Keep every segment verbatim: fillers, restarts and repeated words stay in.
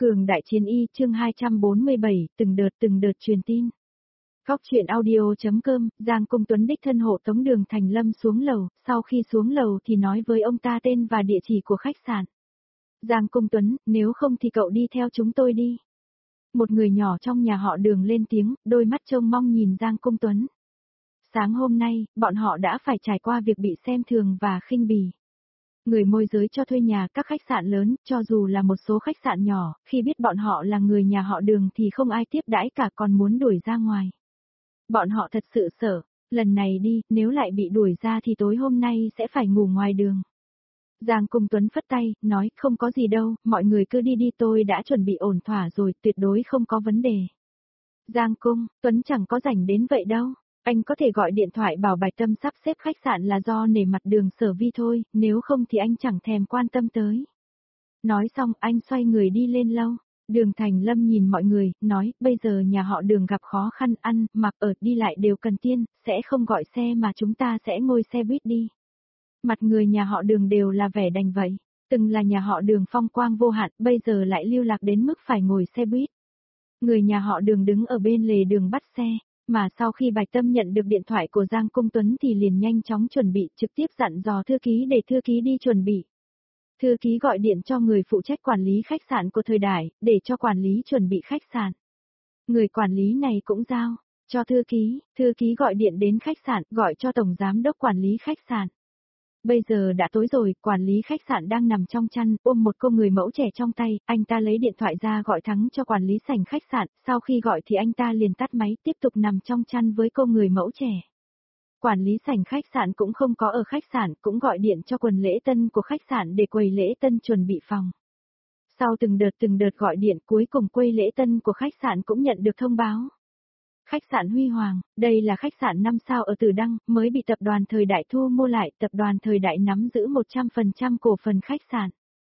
Cường đại chiến y chương hai trăm bốn mươi bảy, từng đợt từng đợt truyền tin. Góc truyện audio.com, Giang Cung Tuấn đích thân hộ tống Đường Thành Lâm xuống lầu, sau khi xuống lầu thì nói với ông ta tên và địa chỉ của khách sạn. Giang Cung Tuấn, nếu không thì cậu đi theo chúng tôi đi. Một người nhỏ trong nhà họ Đường lên tiếng, đôi mắt trông mong nhìn Giang Cung Tuấn. Sáng hôm nay, bọn họ đã phải trải qua việc bị xem thường và khinh bỉ. Người môi giới cho thuê nhà các khách sạn lớn, cho dù là một số khách sạn nhỏ, khi biết bọn họ là người nhà họ Đường thì không ai tiếp đãi cả còn muốn đuổi ra ngoài. Bọn họ thật sự sợ, lần này đi, nếu lại bị đuổi ra thì tối hôm nay sẽ phải ngủ ngoài đường. Giang Cung Tuấn phất tay, nói không có gì đâu, mọi người cứ đi đi tôi đã chuẩn bị ổn thỏa rồi, tuyệt đối không có vấn đề. Giang Cung, Tuấn chẳng có rảnh đến vậy đâu. Anh có thể gọi điện thoại bảo Bạch Tâm sắp xếp khách sạn là do nể mặt Đường Sở Vi thôi, nếu không thì anh chẳng thèm quan tâm tới. Nói xong anh xoay người đi lên lâu. Đường Thành Lâm nhìn mọi người, nói, bây giờ nhà họ Đường gặp khó khăn ăn, mặc ở, đi lại đều cần tiền, sẽ không gọi xe mà chúng ta sẽ ngồi xe buýt đi. Mặt người nhà họ Đường đều là vẻ đành vậy, từng là nhà họ Đường phong quang vô hạn, bây giờ lại lưu lạc đến mức phải ngồi xe buýt. Người nhà họ Đường đứng ở bên lề đường bắt xe. Mà sau khi Bạch Tâm nhận được điện thoại của Giang Cung Tuấn thì liền nhanh chóng chuẩn bị, trực tiếp dặn dò thư ký để thư ký đi chuẩn bị. Thư ký gọi điện cho người phụ trách quản lý khách sạn của thời đại, để cho quản lý chuẩn bị khách sạn. Người quản lý này cũng giao cho thư ký, thư ký gọi điện đến khách sạn, gọi cho tổng giám đốc quản lý khách sạn. Bây giờ đã tối rồi, quản lý khách sạn đang nằm trong chăn, ôm một cô người mẫu trẻ trong tay, anh ta lấy điện thoại ra gọi thắng cho quản lý sảnh khách sạn, sau khi gọi thì anh ta liền tắt máy, tiếp tục nằm trong chăn với cô người mẫu trẻ. Quản lý sảnh khách sạn cũng không có ở khách sạn, cũng gọi điện cho quần lễ tân của khách sạn để quầy lễ tân chuẩn bị phòng. Sau từng đợt từng đợt gọi điện, cuối cùng quầy lễ tân của khách sạn cũng nhận được thông báo. Khách sạn Huy Hoàng, đây là khách sạn năm sao ở Từ Đăng, mới bị tập đoàn Thời Đại thu mua lại, tập đoàn Thời Đại nắm giữ một trăm phần trăm cổ phần khách sạn.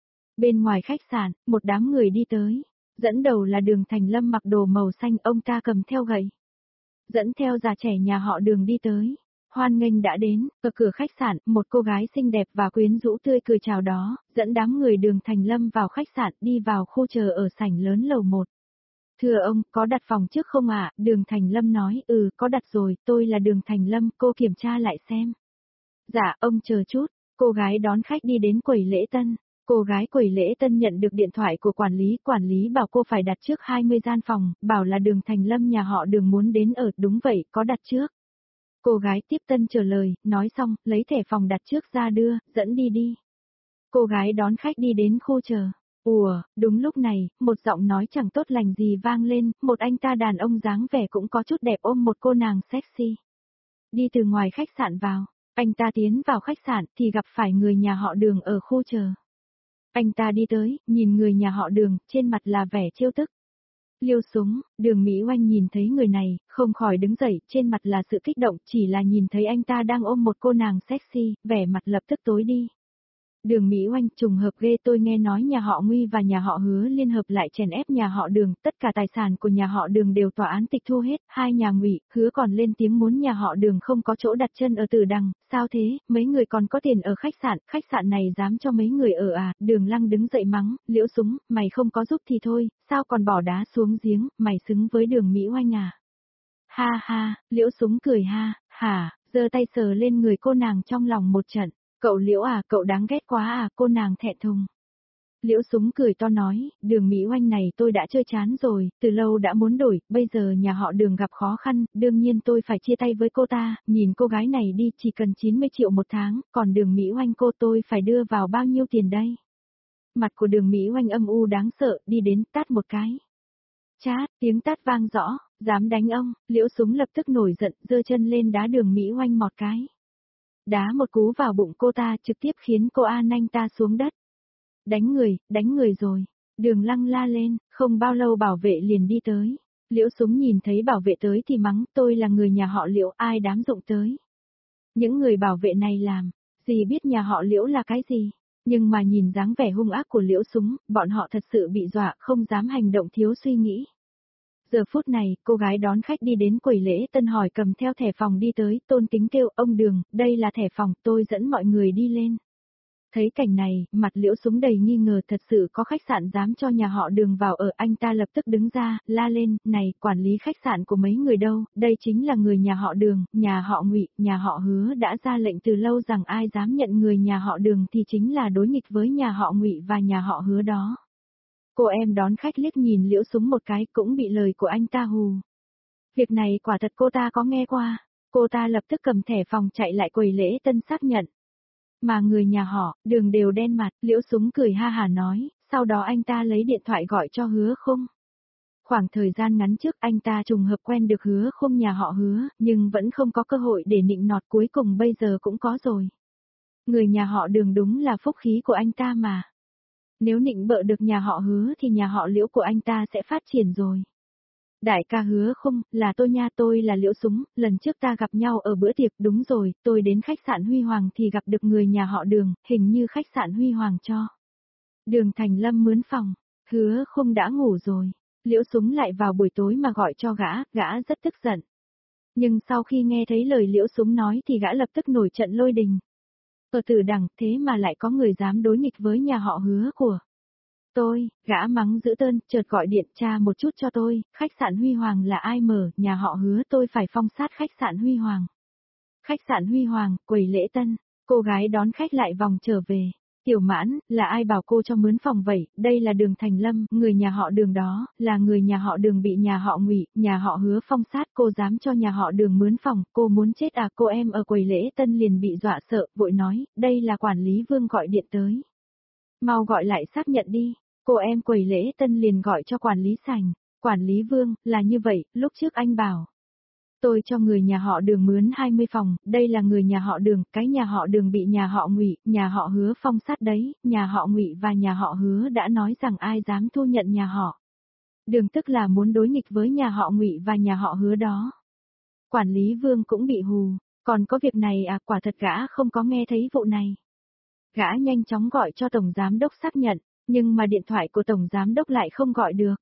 Bên ngoài khách sạn, một đám người đi tới, dẫn đầu là Đường Thành Lâm mặc đồ màu xanh, ông ta cầm theo gậy. Dẫn theo già trẻ nhà họ Đường đi tới, hoan nghênh đã đến, ở cửa khách sạn, một cô gái xinh đẹp và quyến rũ tươi cười chào đó, dẫn đám người Đường Thành Lâm vào khách sạn, đi vào khu chờ ở sảnh lớn lầu một. Thưa ông, có đặt phòng trước không ạ? À? Đường Thành Lâm nói, ừ, có đặt rồi, tôi là Đường Thành Lâm, cô kiểm tra lại xem. Dạ, ông chờ chút, cô gái đón khách đi đến quầy lễ tân. Cô gái quầy lễ tân nhận được điện thoại của quản lý, quản lý bảo cô phải đặt trước hai mươi gian phòng, bảo là Đường Thành Lâm nhà họ Đường muốn đến ở, đúng vậy, có đặt trước. Cô gái tiếp tân trả lời, nói xong, lấy thẻ phòng đặt trước ra đưa, dẫn đi đi. Cô gái đón khách đi đến khu chờ. Ủa, đúng lúc này, một giọng nói chẳng tốt lành gì vang lên, một anh ta đàn ông dáng vẻ cũng có chút đẹp ôm một cô nàng sexy. Đi từ ngoài khách sạn vào, anh ta tiến vào khách sạn thì gặp phải người nhà họ Đường ở khu chờ. Anh ta đi tới, nhìn người nhà họ Đường, trên mặt là vẻ trêu tức. Liêu Súng, Đường Mỹ Oanh nhìn thấy người này, không khỏi đứng dậy, trên mặt là sự kích động, chỉ là nhìn thấy anh ta đang ôm một cô nàng sexy, vẻ mặt lập tức tối đi. Đường Mỹ Oanh, trùng hợp ghê, tôi nghe nói nhà họ Nguy và nhà họ Hứa liên hợp lại chèn ép nhà họ Đường, tất cả tài sản của nhà họ Đường đều tòa án tịch thu hết, hai nhà Ngụy, Hứa còn lên tiếng muốn nhà họ Đường không có chỗ đặt chân ở Từ Đằng, sao thế, mấy người còn có tiền ở khách sạn, khách sạn này dám cho mấy người ở à? Đường Lăng đứng dậy mắng, Liễu Súng, mày không có giúp thì thôi, sao còn bỏ đá xuống giếng, mày xứng với Đường Mỹ Oanh à? Ha ha, Liễu Súng cười ha, hả, giơ tay sờ lên người cô nàng trong lòng một trận. Cậu Liễu à, cậu đáng ghét quá à, cô nàng thẹn thùng. Liễu Súng cười to nói, Đường Mỹ Oanh này tôi đã chơi chán rồi, từ lâu đã muốn đổi, bây giờ nhà họ Đường gặp khó khăn, đương nhiên tôi phải chia tay với cô ta, nhìn cô gái này đi chỉ cần chín mươi triệu một tháng, còn Đường Mỹ Oanh cô tôi phải đưa vào bao nhiêu tiền đây? Mặt của Đường Mỹ Oanh âm u đáng sợ, đi đến tát một cái. Chát, tiếng tát vang rõ, dám đánh ông, Liễu Súng lập tức nổi giận, giơ chân lên đá Đường Mỹ Oanh một cái. Đá một cú vào bụng cô ta trực tiếp khiến cô An Anh ta xuống đất. Đánh người, đánh người rồi. Đường Lăng la lên, không bao lâu bảo vệ liền đi tới. Liễu Súng nhìn thấy bảo vệ tới thì mắng, tôi là người nhà họ Liễu, ai đám dụng tới. Những người bảo vệ này làm, gì biết nhà họ Liễu là cái gì. Nhưng mà nhìn dáng vẻ hung ác của Liễu Súng, bọn họ thật sự bị dọa, không dám hành động thiếu suy nghĩ. Giờ phút này, cô gái đón khách đi đến quầy lễ tân hỏi cầm theo thẻ phòng đi tới, tôn kính kêu, ông Đường, đây là thẻ phòng, tôi dẫn mọi người đi lên. Thấy cảnh này, mặt Liễu Súng đầy nghi ngờ thật sự có khách sạn dám cho nhà họ Đường vào ở, anh ta lập tức đứng ra, la lên, này, quản lý khách sạn của mấy người đâu, đây chính là người nhà họ Đường, nhà họ Ngụy, nhà họ Hứa đã ra lệnh từ lâu rằng ai dám nhận người nhà họ Đường thì chính là đối nghịch với nhà họ Ngụy và nhà họ Hứa đó. Cô em đón khách liếc nhìn Liễu Súng một cái cũng bị lời của anh ta hù. Việc này quả thật cô ta có nghe qua, cô ta lập tức cầm thẻ phòng chạy lại quầy lễ tân xác nhận. Mà người nhà họ, Đường đều đen mặt, Liễu Súng cười ha hà nói, sau đó anh ta lấy điện thoại gọi cho Hứa Khung. Khoảng thời gian ngắn trước anh ta trùng hợp quen được Hứa Khung nhà họ Hứa, nhưng vẫn không có cơ hội để nịnh nọt, cuối cùng bây giờ cũng có rồi. Người nhà họ Đường đúng là phúc khí của anh ta mà. Nếu nịnh bợ được nhà họ Hứa thì nhà họ Liễu của anh ta sẽ phát triển rồi. Đại ca Hứa Khung, là tôi nha, tôi là Liễu Súng, lần trước ta gặp nhau ở bữa tiệc, đúng rồi, tôi đến khách sạn Huy Hoàng thì gặp được người nhà họ Đường, hình như khách sạn Huy Hoàng cho Đường Thành Lâm mướn phòng. Hứa Khung đã ngủ rồi, Liễu Súng lại vào buổi tối mà gọi cho gã, gã rất tức giận. Nhưng sau khi nghe thấy lời Liễu Súng nói thì gã lập tức nổi trận lôi đình. Ở Tử Đằng, thế mà lại có người dám đối nghịch với nhà họ Hứa của tôi, gã mắng dữ tợn, chợt gọi điện tra một chút cho tôi, khách sạn Huy Hoàng là ai mở, nhà họ Hứa tôi phải phong sát khách sạn Huy Hoàng. Khách sạn Huy Hoàng, quầy lễ tân, cô gái đón khách lại vòng trở về. Tiểu Mãn, là ai bảo cô cho mướn phòng vậy, đây là Đường Thành Lâm, người nhà họ Đường đó, là người nhà họ Đường bị nhà họ Ngụy, nhà họ Hứa phong sát, cô dám cho nhà họ Đường mướn phòng, cô muốn chết à? Cô em ở quầy lễ tân liền bị dọa sợ, vội nói, đây là quản lý Vương gọi điện tới. Mau gọi lại xác nhận đi. Cô em quầy lễ tân liền gọi cho quản lý sảnh. Quản lý Vương, là như vậy, lúc trước anh bảo. Tôi cho người nhà họ Đường mướn hai mươi phòng, đây là người nhà họ Đường, cái nhà họ Đường bị nhà họ Ngụy, nhà họ Hứa phong sát đấy, nhà họ Ngụy và nhà họ Hứa đã nói rằng ai dám thu nhận nhà họ Đường tức là muốn đối nghịch với nhà họ Ngụy và nhà họ Hứa đó. Quản lý Vương cũng bị hù, còn có việc này à, quả thật gã không có nghe thấy vụ này. Gã nhanh chóng gọi cho Tổng Giám Đốc xác nhận, nhưng mà điện thoại của Tổng Giám Đốc lại không gọi được.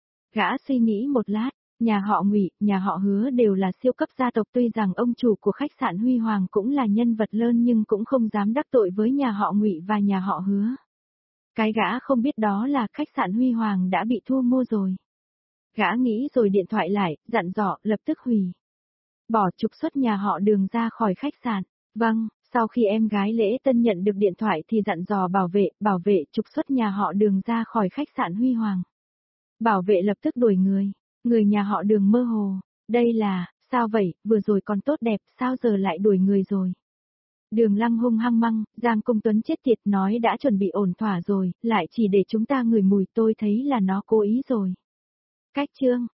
Gã suy nghĩ một lát, nhà họ Ngụy, nhà họ Hứa đều là siêu cấp gia tộc, tuy rằng ông chủ của khách sạn Huy Hoàng cũng là nhân vật lớn nhưng cũng không dám đắc tội với nhà họ Ngụy và nhà họ Hứa. Cái gã không biết đó là khách sạn Huy Hoàng đã bị thu mua rồi. Gã nghĩ rồi điện thoại lại, dặn dò, lập tức hủy. Bỏ trục xuất nhà họ Đường ra khỏi khách sạn. Vâng. Sau khi em gái Lễ Tân nhận được điện thoại thì dặn dò bảo vệ, bảo vệ trục xuất nhà họ Đường ra khỏi khách sạn Huy Hoàng. Bảo vệ lập tức đuổi người, người nhà họ Đường mơ hồ, đây là, sao vậy, vừa rồi còn tốt đẹp, sao giờ lại đuổi người rồi. Đường Lăng hung hăng măng, Giang Công Tuấn chết tiệt, nói đã chuẩn bị ổn thỏa rồi, lại chỉ để chúng ta ngửi mùi, tôi thấy là nó cố ý rồi. Cách chương